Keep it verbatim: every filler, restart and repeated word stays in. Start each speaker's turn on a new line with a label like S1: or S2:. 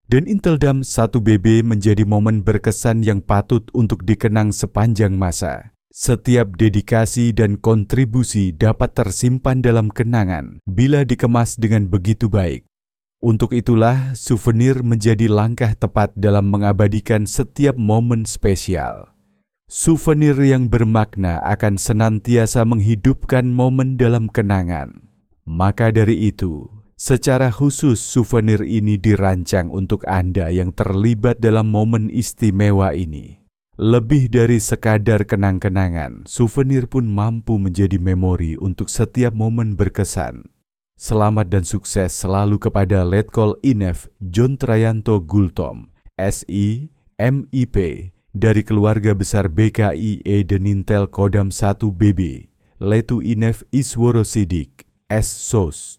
S1: Dan Inteldam satu B B menjadi momen berkesan yang patut untuk dikenang sepanjang masa. Setiap dedikasi dan kontribusi dapat tersimpan dalam kenangan bila dikemas dengan begitu baik. Untuk itulah, souvenir menjadi langkah tepat dalam mengabadikan setiap momen spesial. Souvenir yang bermakna akan senantiasa menghidupkan momen dalam kenangan. Maka dari itu, secara khusus souvenir ini dirancang untuk Anda yang terlibat dalam momen istimewa ini. Lebih dari sekadar kenang-kenangan, souvenir pun mampu menjadi memori untuk setiap momen berkesan. Selamat dan sukses selalu kepada Letkol Inef John Trayanto Gultom, S I M I P, dari keluarga besar B K I E Denintel Kodam satu B B, Letu Inef Isworo Sidik, S S O S.